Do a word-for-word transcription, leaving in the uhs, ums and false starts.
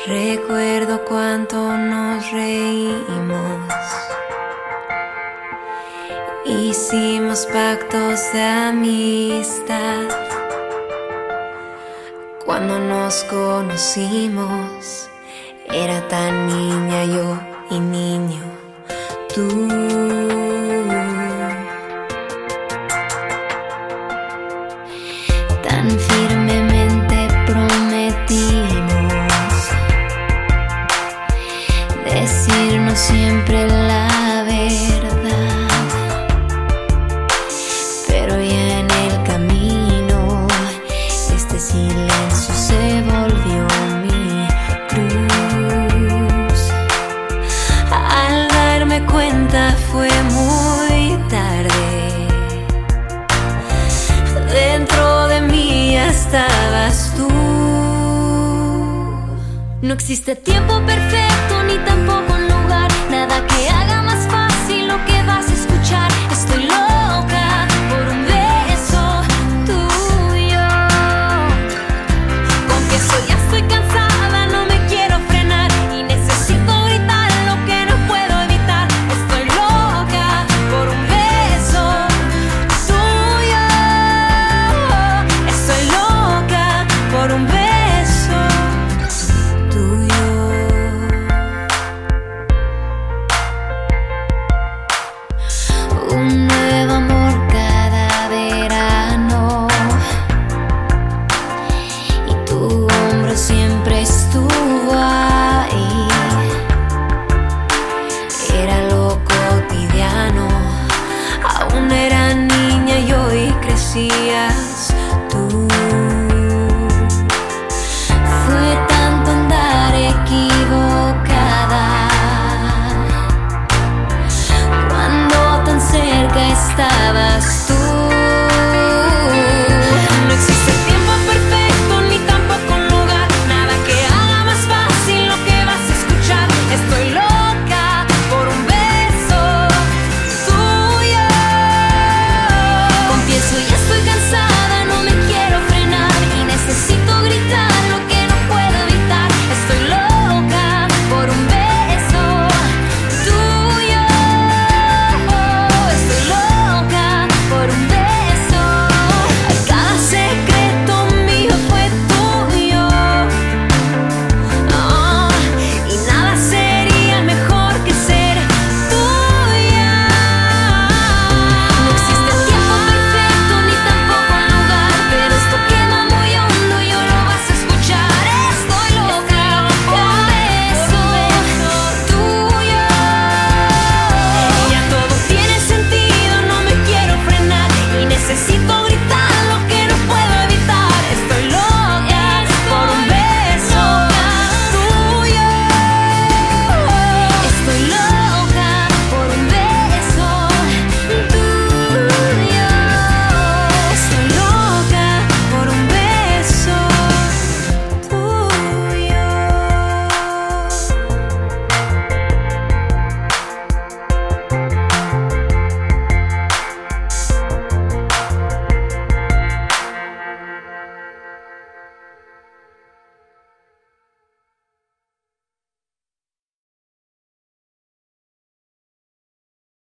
Recuerdo cuánto nos reímos, hicimos pactos de amistad. Cuando nos conocimos, era tan niña yo y niño tú. Tan firmemente prometimos decirnos siempre la verdad, pero ya en el camino este silencio se volvió mi cruz. Al darme cuenta fue muy tarde, dentro de mí ya estabas tú. No existe tiempo perfecto ni tampoco un lugar, nada que haga